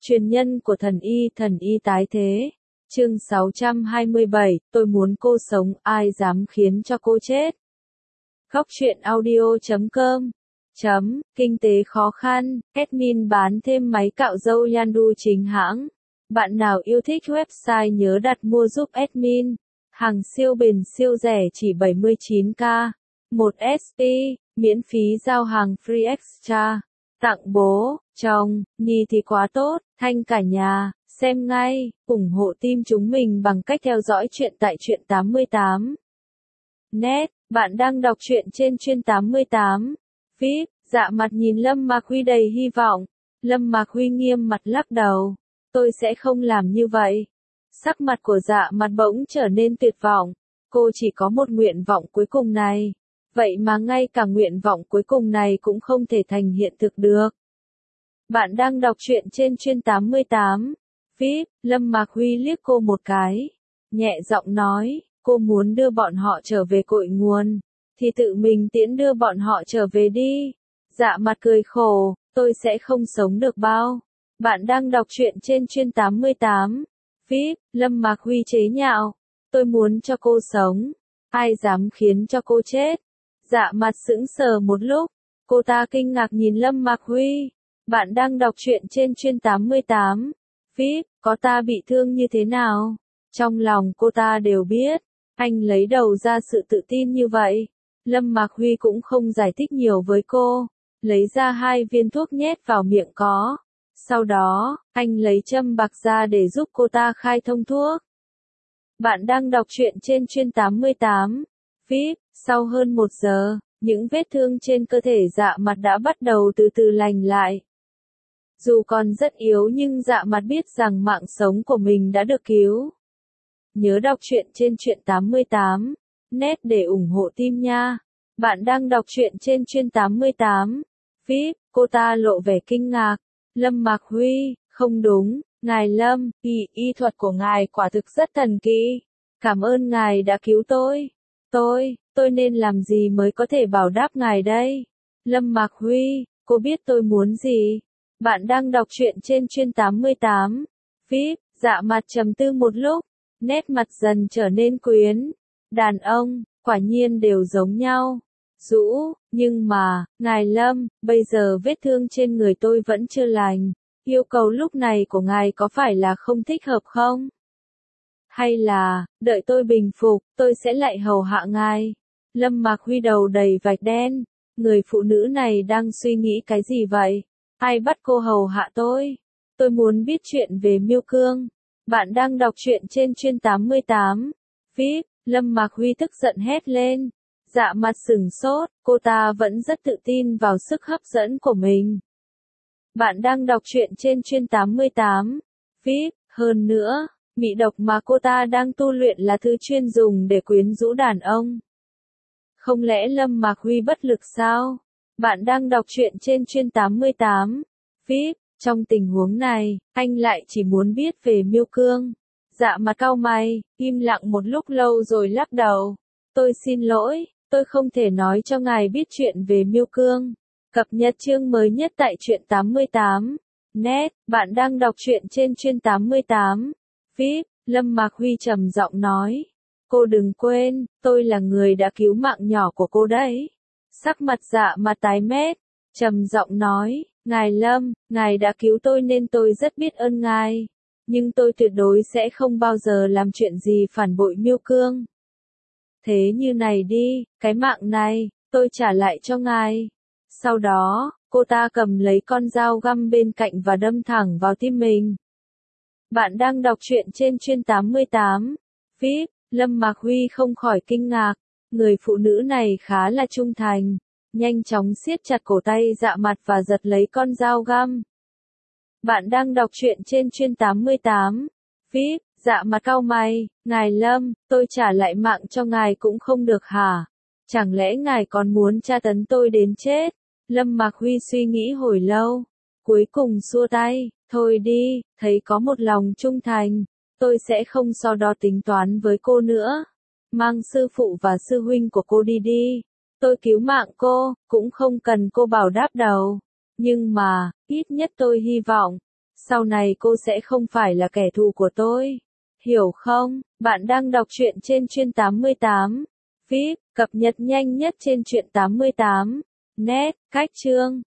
Truyền nhân của thần y tái thế. Chương 627, tôi muốn cô sống, ai dám khiến cho cô chết. Góc truyện audio.com Kinh tế khó khăn, admin bán thêm máy cạo râu Yandu chính hãng. Bạn nào yêu thích website nhớ đặt mua giúp admin. Hàng siêu bền siêu rẻ chỉ 79k. 1 SP, miễn phí giao hàng free extra. Tặng bố, chồng, Nhi thì quá tốt, thanh cả nhà, xem ngay, ủng hộ team chúng mình bằng cách theo dõi chuyện tại Truyện 88. Net, bạn đang đọc truyện trên Truyện 88. VIP, Dạ Mặt nhìn Lâm Mạc Huy đầy hy vọng. Lâm Mạc Huy nghiêm mặt lắc đầu. Tôi sẽ không làm như vậy. Sắc mặt của Dạ Mặt bỗng trở nên tuyệt vọng. Cô chỉ có một nguyện vọng cuối cùng này. Vậy mà ngay cả nguyện vọng cuối cùng này cũng không thể thành hiện thực được. Bạn đang đọc truyện trên Truyện 88. VIP, Lâm Mạc Huy liếc cô một cái. Nhẹ giọng nói, cô muốn đưa bọn họ trở về cội nguồn. Thì tự mình tiễn đưa bọn họ trở về đi. Dạ Mặt cười khổ, tôi sẽ không sống được bao. Bạn đang đọc truyện trên Truyện 88. VIP, Lâm Mạc Huy chế nhạo. Tôi muốn cho cô sống. Ai dám khiến cho cô chết. Dạ Mặt sững sờ một lúc. Cô ta kinh ngạc nhìn Lâm Mạc Huy. Bạn đang đọc truyện trên Truyện 88. VIP, có ta bị thương như thế nào? Trong lòng cô ta đều biết. Anh lấy đầu ra sự tự tin như vậy. Lâm Mạc Huy cũng không giải thích nhiều với cô. Lấy ra 2 viên thuốc nhét vào miệng có. Sau đó, anh lấy châm bạc ra để giúp cô ta khai thông thuốc. Bạn đang đọc truyện trên Truyện 88. VIP, sau hơn 1 giờ, những vết thương trên cơ thể Dạ Mặt đã bắt đầu từ từ lành lại. Dù còn rất yếu nhưng Dạ Mặt biết rằng mạng sống của mình đã được cứu. Nhớ đọc truyện trên Truyện 88. Net để ủng hộ team nha. Bạn đang đọc truyện trên Truyện 88. VIP, cô ta lộ vẻ kinh ngạc. Lâm Mạc Huy, không đúng, ngài Lâm, y thuật của ngài quả thực rất thần kỳ. Cảm ơn ngài đã cứu tôi. Tôi nên làm gì mới có thể bảo đáp ngài đây? Lâm Mạc Huy, cô biết tôi muốn gì? Bạn đang đọc truyện trên Truyện 88. VIP, Dạ Mặt trầm tư một lúc. Nét mặt dần trở nên quyến. Đàn ông, quả nhiên đều giống nhau. Nhưng mà, ngài Lâm, bây giờ vết thương trên người tôi vẫn chưa lành. Yêu cầu lúc này của ngài có phải là không thích hợp không? Hay là, đợi tôi bình phục, tôi sẽ lại hầu hạ ngài? Lâm Mạc Huy đầu đầy vạch đen. Người phụ nữ này đang suy nghĩ cái gì vậy? Ai bắt cô hầu hạ tôi? Tôi muốn biết chuyện về Miêu Cương. Bạn đang đọc truyện trên Truyện 88. VIP, Lâm Mạc Huy tức giận hét lên. Dạ Mặt sừng sốt, cô ta vẫn rất tự tin vào sức hấp dẫn của mình. Bạn đang đọc truyện trên Truyện 88. VIP, hơn nữa, mỹ độc mà cô ta đang tu luyện là thứ chuyên dùng để quyến rũ đàn ông. Không lẽ Lâm Mạc Huy bất lực sao? Bạn đang đọc truyện trên Truyện 88. VIP, trong tình huống này, anh lại chỉ muốn biết về Miêu Cương. Dạ Mặt cau mày, im lặng một lúc lâu rồi lắc đầu. Tôi xin lỗi, tôi không thể nói cho ngài biết chuyện về Miêu Cương. Cập nhật chương mới nhất tại Truyện 88. Net, bạn đang đọc truyện trên Truyện 88. VIP, Lâm Mạc Huy trầm giọng nói. Cô đừng quên, tôi là người đã cứu mạng nhỏ của cô đấy. Sắc mặt Dạ Mặt tái mét, trầm giọng nói, ngài Lâm, ngài đã cứu tôi nên tôi rất biết ơn ngài. Nhưng tôi tuyệt đối sẽ không bao giờ làm chuyện gì phản bội Miêu Cương. Thế như này đi, cái mạng này, tôi trả lại cho ngài. Sau đó, cô ta cầm lấy con dao găm bên cạnh và đâm thẳng vào tim mình. Bạn đang đọc truyện trên Truyện 88. VIP, Lâm Mạc Huy không khỏi kinh ngạc. Người phụ nữ này khá là trung thành. Nhanh chóng siết chặt cổ tay Dạ Mặt và giật lấy con dao găm. Bạn đang đọc truyện trên Truyện 88. VIP, Dạ Mặt cau mày, ngài Lâm, tôi trả lại mạng cho ngài cũng không được hả? Chẳng lẽ ngài còn muốn tra tấn tôi đến chết? Lâm Mạc Huy suy nghĩ hồi lâu. Cuối cùng xua tay, thôi đi, thấy có một lòng trung thành. Tôi sẽ không so đo tính toán với cô nữa. Mang sư phụ và sư huynh của cô đi đi. Tôi cứu mạng cô, cũng không cần cô bảo đáp đâu. Nhưng mà, ít nhất tôi hy vọng, Sau này cô sẽ không phải là kẻ thù của tôi. Hiểu không? Bạn đang đọc truyện trên Truyện 88. VIP, cập nhật nhanh nhất trên Truyện 88. Net, cách chương.